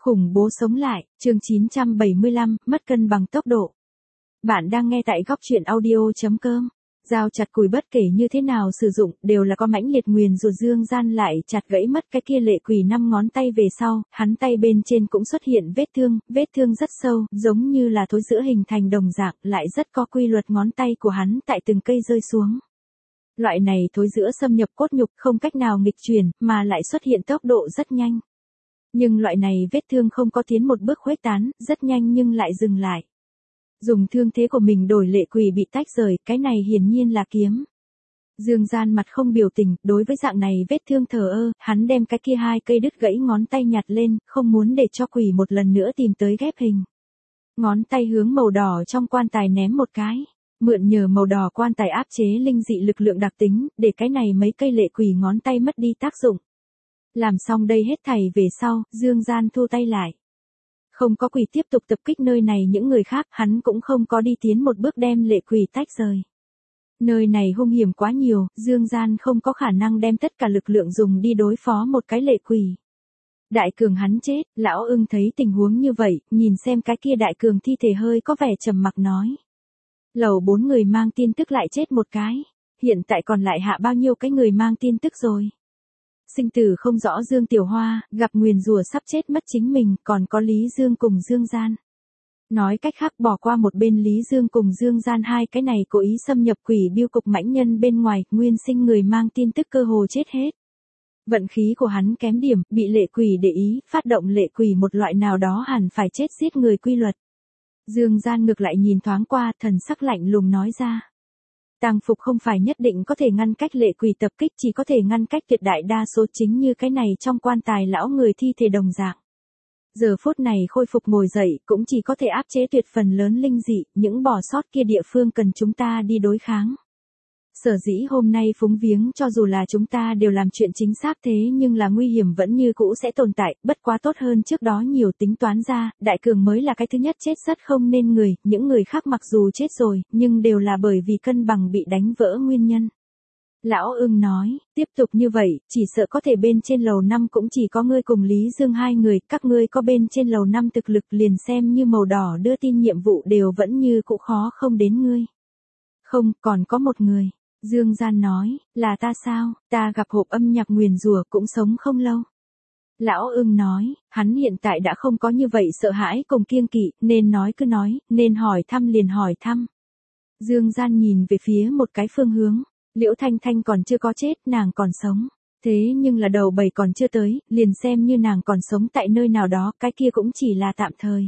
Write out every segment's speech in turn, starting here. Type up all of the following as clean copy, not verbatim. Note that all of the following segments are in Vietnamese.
Khủng bố sống lại, chương 975, mất cân bằng tốc độ. Bạn đang nghe tại góc truyện audio.com. Dao chặt củi bất kể như thế nào sử dụng, đều là có mãnh liệt nguyền rủa. Dương Gian lại chặt gãy mất cái kia lệ quỷ 5 ngón tay về sau, hắn tay bên trên cũng xuất hiện vết thương rất sâu, giống như là thối rữa hình thành đồng dạng, lại rất có quy luật ngón tay của hắn tại từng cây rơi xuống. Loại này thối rữa xâm nhập cốt nhục không cách nào nghịch chuyển, mà lại xuất hiện tốc độ rất nhanh. Nhưng loại này vết thương không có tiến một bước khuếch tán, rất nhanh nhưng lại dừng lại. Dùng thương thế của mình đổi lệ quỷ bị tách rời, cái này hiển nhiên là kiếm. Dương Gian mặt không biểu tình, đối với dạng này vết thương thờ ơ, hắn đem cái kia 2 cây đứt gãy ngón tay nhặt lên, không muốn để cho quỷ một lần nữa tìm tới ghép hình. Ngón tay hướng màu đỏ trong quan tài ném một cái. Mượn nhờ màu đỏ quan tài áp chế linh dị lực lượng đặc tính, để cái này mấy cây lệ quỷ ngón tay mất đi tác dụng. Làm xong đây hết thảy về sau, Dương Gian thu tay lại. Không có quỷ tiếp tục tập kích nơi này những người khác, hắn cũng không có đi tiến một bước đem lệ quỷ tách rời. Nơi này hung hiểm quá nhiều, Dương Gian không có khả năng đem tất cả lực lượng dùng đi đối phó một cái lệ quỷ. Đại cường hắn chết, lão ưng thấy tình huống như vậy, nhìn xem cái kia đại cường thi thể hơi có vẻ trầm mặc nói. Lầu 4 người mang tin tức lại chết một cái, hiện tại còn lại hạ bao nhiêu cái người mang tin tức rồi. Sinh tử không rõ Dương Tiểu Hoa, gặp nguyền rủa sắp chết mất chính mình, còn có Lý Dương cùng Dương Gian. Nói cách khác bỏ qua một bên Lý Dương cùng Dương Gian, hai cái này cố ý xâm nhập quỷ biêu cục mãnh nhân bên ngoài, nguyên sinh người mang tin tức cơ hồ chết hết. Vận khí của hắn kém điểm, bị lệ quỷ để ý, phát động lệ quỷ một loại nào đó hẳn phải chết giết người quy luật. Dương Gian ngược lại nhìn thoáng qua, thần sắc lạnh lùng nói ra. Tang phục không phải nhất định có thể ngăn cách lệ quỷ tập kích, chỉ có thể ngăn cách tuyệt đại đa số, chính như cái này trong quan tài lão người thi thể đồng dạng. Giờ phút này khôi phục ngồi dậy cũng chỉ có thể áp chế tuyệt phần lớn linh dị, những bỏ sót kia địa phương cần chúng ta đi đối kháng. Sở dĩ hôm nay phúng viếng cho dù là chúng ta đều làm chuyện chính xác thế nhưng là nguy hiểm vẫn như cũ sẽ tồn tại, bất quá tốt hơn trước đó nhiều. Tính toán ra, đại cường mới là cái thứ nhất chết rất không nên người, những người khác mặc dù chết rồi, nhưng đều là bởi vì cân bằng bị đánh vỡ nguyên nhân. Lão ưng nói, tiếp tục như vậy, chỉ sợ có thể bên trên lầu 5 cũng chỉ có ngươi cùng Lý Dương 2 người, các ngươi có bên trên lầu 5 thực lực liền xem như màu đỏ đưa tin nhiệm vụ đều vẫn như cũ khó không đến ngươi. Không, còn có một người. Dương Gian nói, là ta sao, ta gặp hộp âm nhạc nguyền rủa cũng sống không lâu. Lão ưng nói, hắn hiện tại đã không có như vậy sợ hãi cùng kiêng kỵ, nên nói cứ nói, nên hỏi thăm liền hỏi thăm. Dương Gian nhìn về phía một cái phương hướng, Liễu Thanh Thanh còn chưa có chết, nàng còn sống. Thế nhưng là đầu bầy còn chưa tới, liền xem như nàng còn sống tại nơi nào đó, cái kia cũng chỉ là tạm thời.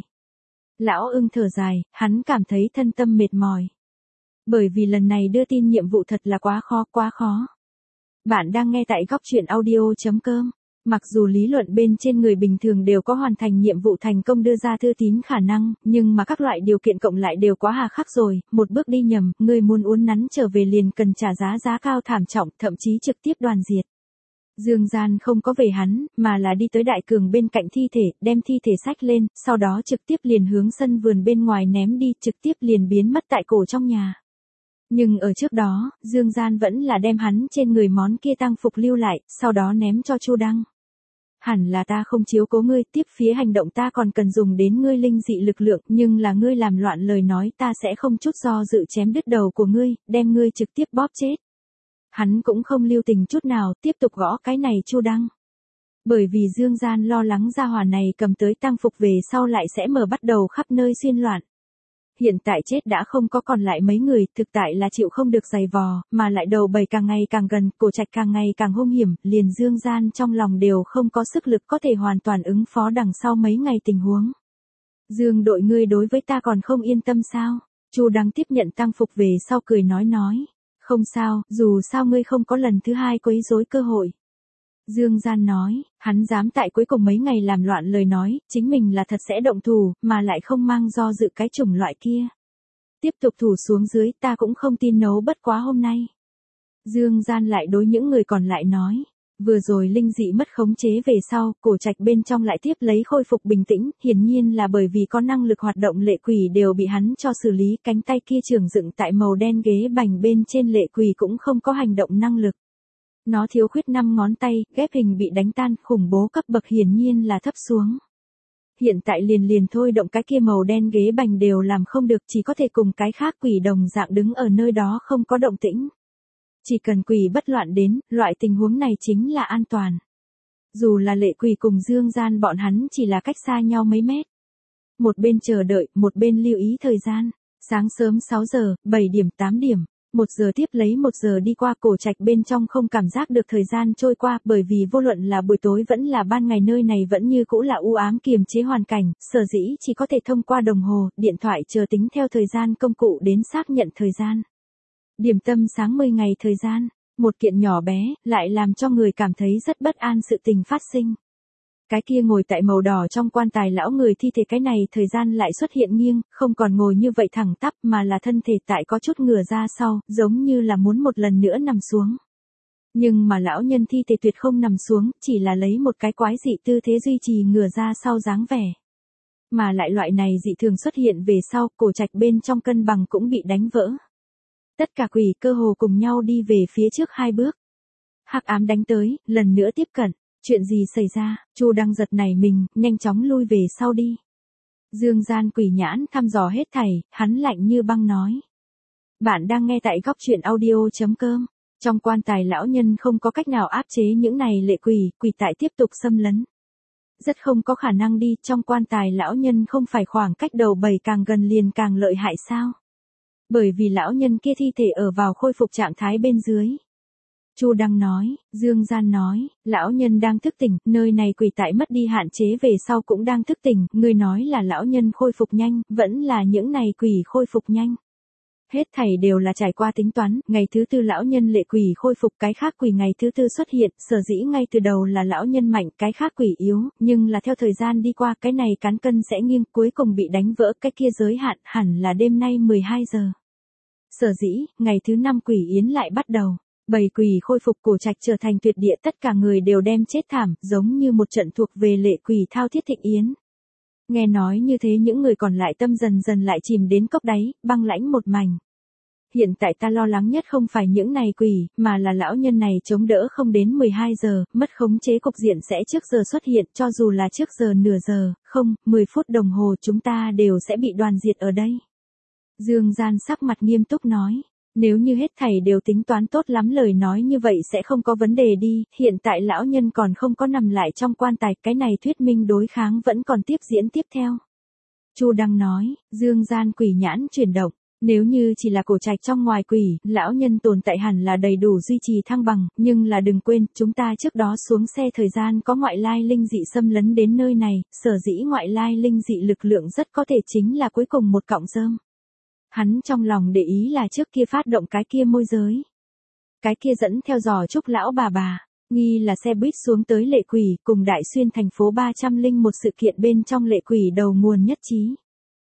Lão ưng thở dài, hắn cảm thấy thân tâm mệt mỏi. Bởi vì lần này đưa tin nhiệm vụ thật là quá khó. Bạn đang nghe tại góc truyện audio.com. Mặc dù lý luận bên trên người bình thường đều có hoàn thành nhiệm vụ thành công đưa ra thư tín khả năng, nhưng mà các loại điều kiện cộng lại đều quá hà khắc rồi, một bước đi nhầm, người muốn uốn nắn trở về liền cần trả giá cao thảm trọng, thậm chí trực tiếp đoàn diệt. Dương Gian không có về hắn, mà là đi tới đại cường bên cạnh thi thể, đem thi thể xách lên, sau đó trực tiếp liền hướng sân vườn bên ngoài ném đi, trực tiếp liền biến mất tại cổ trong nhà. Nhưng ở trước đó, Dương Gian vẫn là đem hắn trên người món kia tang phục lưu lại, sau đó ném cho Chu Đăng. Hẳn là ta không chiếu cố ngươi, tiếp phía hành động ta còn cần dùng đến ngươi linh dị lực lượng, nhưng là ngươi làm loạn lời nói ta sẽ không chút do dự chém đứt đầu của ngươi, đem ngươi trực tiếp bóp chết. Hắn cũng không lưu tình chút nào, tiếp tục gõ cái này Chu Đăng. Bởi vì Dương Gian lo lắng gia hỏa này cầm tới tang phục về sau lại sẽ mở bắt đầu khắp nơi xuyên loạn. Hiện tại chết đã không có còn lại mấy người, thực tại là chịu không được giày vò, mà lại đầu bầy càng ngày càng gần, cổ trạch càng ngày càng hung hiểm, liền Dương Gian trong lòng đều không có sức lực có thể hoàn toàn ứng phó đằng sau mấy ngày tình huống. Dương đội ngươi đối với ta còn không yên tâm sao? Chu Đăng tiếp nhận tang phục về sau cười nói. Không sao, dù sao ngươi không có lần thứ hai quấy rối cơ hội. Dương Gian nói, hắn dám tại cuối cùng mấy ngày làm loạn lời nói, chính mình là thật sẽ động thủ, mà lại không mang do dự cái chủng loại kia. Tiếp tục thủ xuống dưới, ta cũng không tin nấu bất quá hôm nay. Dương Gian lại đối những người còn lại nói, vừa rồi linh dị mất khống chế về sau, cổ trạch bên trong lại tiếp lấy khôi phục bình tĩnh, hiển nhiên là bởi vì có năng lực hoạt động lệ quỷ đều bị hắn cho xử lý, cánh tay kia trường dựng tại màu đen ghế bành bên trên lệ quỷ cũng không có hành động năng lực. Nó thiếu khuyết 5 ngón tay, ghép hình bị đánh tan, khủng bố cấp bậc hiển nhiên là thấp xuống. Hiện tại liền thôi động cái kia màu đen ghế bành đều làm không được, chỉ có thể cùng cái khác quỷ đồng dạng đứng ở nơi đó không có động tĩnh. Chỉ cần quỷ bất loạn đến, loại tình huống này chính là an toàn. Dù là Lệ Quỷ cùng Dương Gian bọn hắn chỉ là cách xa nhau mấy mét. Một bên chờ đợi, một bên lưu ý thời gian. Sáng sớm 6 giờ, 7 điểm, 8 điểm. 1 giờ tiếp lấy 1 giờ đi qua, cổ trạch bên trong không cảm giác được thời gian trôi qua, bởi vì vô luận là buổi tối vẫn là ban ngày nơi này vẫn như cũ là u ám kiềm chế hoàn cảnh, sở dĩ chỉ có thể thông qua đồng hồ, điện thoại chờ tính theo thời gian công cụ đến xác nhận thời gian. Điểm tâm sáng 10 ngày thời gian, một kiện nhỏ bé, lại làm cho người cảm thấy rất bất an sự tình phát sinh. Cái kia ngồi tại màu đỏ trong quan tài lão người thi thể cái này thời gian lại xuất hiện nghiêng, không còn ngồi như vậy thẳng tắp mà là thân thể tại có chút ngửa ra sau, giống như là muốn một lần nữa nằm xuống. Nhưng mà lão nhân thi thể tuyệt không nằm xuống, chỉ là lấy một cái quái dị tư thế duy trì ngửa ra sau dáng vẻ. Mà lại loại này dị thường xuất hiện về sau, cổ trạch bên trong cân bằng cũng bị đánh vỡ. Tất cả quỷ cơ hồ cùng nhau đi về phía trước 2 bước. Hắc ám đánh tới, lần nữa tiếp cận. Chuyện gì xảy ra? Chu Đăng giật nảy mình, nhanh chóng lui về sau đi. Dương Gian quỷ nhãn thăm dò hết thảy, hắn lạnh như băng nói. Bạn đang nghe tại góc truyện audio.com. Trong quan tài lão nhân không có cách nào áp chế những này lệ quỷ, quỷ tại tiếp tục xâm lấn. Rất không có khả năng đi, trong quan tài lão nhân không phải khoảng cách đầu bầy càng gần liền càng lợi hại sao? Bởi vì lão nhân kia thi thể ở vào khôi phục trạng thái bên dưới. Chu Đăng nói, Dương Gian nói, lão nhân đang thức tỉnh, nơi này quỷ tại mất đi hạn chế về sau cũng đang thức tỉnh, người nói là lão nhân khôi phục nhanh, vẫn là những này quỷ khôi phục nhanh. Hết thảy đều là trải qua tính toán, ngày thứ 4 lão nhân lệ quỷ khôi phục, cái khác quỷ ngày thứ 4 xuất hiện, sở dĩ ngay từ đầu là lão nhân mạnh, cái khác quỷ yếu, nhưng là theo thời gian đi qua cái này cán cân sẽ nghiêng, cuối cùng bị đánh vỡ, cái kia giới hạn, hẳn là đêm nay 12 giờ. Sở dĩ, ngày thứ 5 quỷ yến lại bắt đầu. Bầy quỷ khôi phục, cổ trạch trở thành tuyệt địa, tất cả người đều đem chết thảm, giống như một trận thuộc về lệ quỷ thao thiết thịnh yến. Nghe nói như thế những người còn lại tâm dần dần lại chìm đến cốc đáy, băng lãnh một mảnh. Hiện tại ta lo lắng nhất không phải những này quỷ, mà là lão nhân này chống đỡ không đến 12 giờ, mất khống chế cục diện sẽ trước giờ xuất hiện, cho dù là trước giờ nửa giờ, không, 10 phút đồng hồ chúng ta đều sẽ bị đoàn diệt ở đây. Dương Gian sắc mặt nghiêm túc nói. Nếu như hết thảy đều tính toán tốt lắm lời nói như vậy sẽ không có vấn đề đi, hiện tại lão nhân còn không có nằm lại trong quan tài, cái này thuyết minh đối kháng vẫn còn tiếp diễn tiếp theo. Chu Đăng nói, Dương Gian quỷ nhãn chuyển động, nếu như chỉ là cổ trạch trong ngoài quỷ, lão nhân tồn tại hẳn là đầy đủ duy trì thăng bằng, nhưng là đừng quên, chúng ta trước đó xuống xe thời gian có ngoại lai linh dị xâm lấn đến nơi này, sở dĩ ngoại lai linh dị lực lượng rất có thể chính là cuối cùng một cọng rơm. Hắn trong lòng để ý là trước kia phát động cái kia môi giới. Cái kia dẫn theo giò trúc lão bà, nghi là xe buýt xuống tới lệ quỷ cùng Đại Xuyên thành phố 301 sự kiện bên trong lệ quỷ đầu nguồn nhất trí.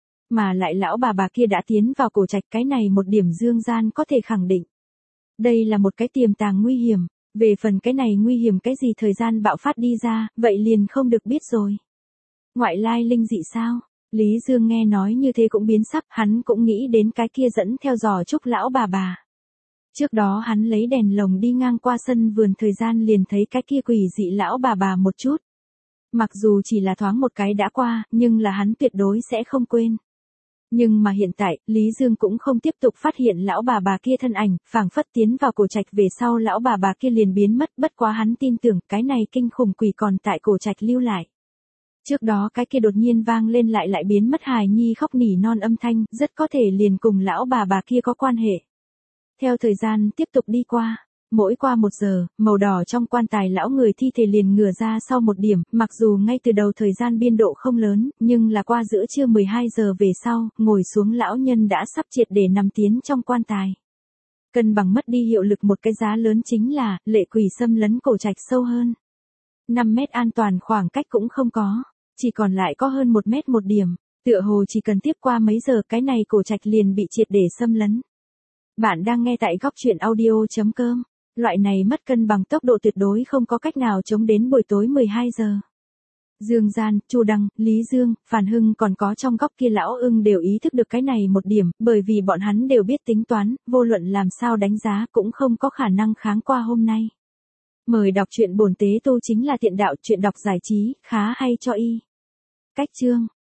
Mà lại lão bà kia đã tiến vào cổ trạch, cái này một điểm Dương Gian có thể khẳng định. Đây là một cái tiềm tàng nguy hiểm, về phần cái này nguy hiểm cái gì thời gian bạo phát đi ra, vậy liền không được biết rồi. Ngoại lai linh dị sao? Lý Dương nghe nói như thế cũng biến sắc, hắn cũng nghĩ đến cái kia dẫn theo giò trúc lão bà. Trước đó hắn lấy đèn lồng đi ngang qua sân vườn thời gian liền thấy cái kia quỷ dị lão bà một chút. Mặc dù chỉ là thoáng một cái đã qua, nhưng là hắn tuyệt đối sẽ không quên. Nhưng mà hiện tại, Lý Dương cũng không tiếp tục phát hiện lão bà kia thân ảnh, phảng phất tiến vào cổ trạch về sau lão bà kia liền biến mất, bất quá hắn tin tưởng cái này kinh khủng quỷ còn tại cổ trạch lưu lại. Trước đó cái kia đột nhiên vang lên lại biến mất hài nhi khóc nỉ non âm thanh, rất có thể liền cùng lão bà kia có quan hệ. Theo thời gian tiếp tục đi qua, mỗi qua 1 giờ, màu đỏ trong quan tài lão người thi thể liền ngửa ra sau 1 điểm, mặc dù ngay từ đầu thời gian biên độ không lớn, nhưng là qua giữa trưa 12 giờ về sau, ngồi xuống lão nhân đã sắp triệt để nằm tiến trong quan tài. Cân bằng mất đi hiệu lực, một cái giá lớn chính là, lệ quỷ xâm lấn cổ trạch sâu hơn. 5 mét an toàn khoảng cách cũng không có, chỉ còn lại có hơn 1 mét 1 điểm, tựa hồ chỉ cần tiếp qua mấy giờ cái này cổ trạch liền bị triệt để xâm lấn. Bạn đang nghe tại góc truyện audio.com, loại này mất cân bằng tốc độ tuyệt đối không có cách nào chống đến buổi tối 12 giờ. Dương Gian, Chu Đăng, Lý Dương, Phản Hưng còn có trong góc kia lão ưng đều ý thức được cái này một điểm, bởi vì bọn hắn đều biết tính toán, vô luận làm sao đánh giá cũng không có khả năng kháng qua hôm nay. Mời đọc truyện bổn tế tu chính là tiện đạo, truyện đọc giải trí, khá hay cho y. Cách chương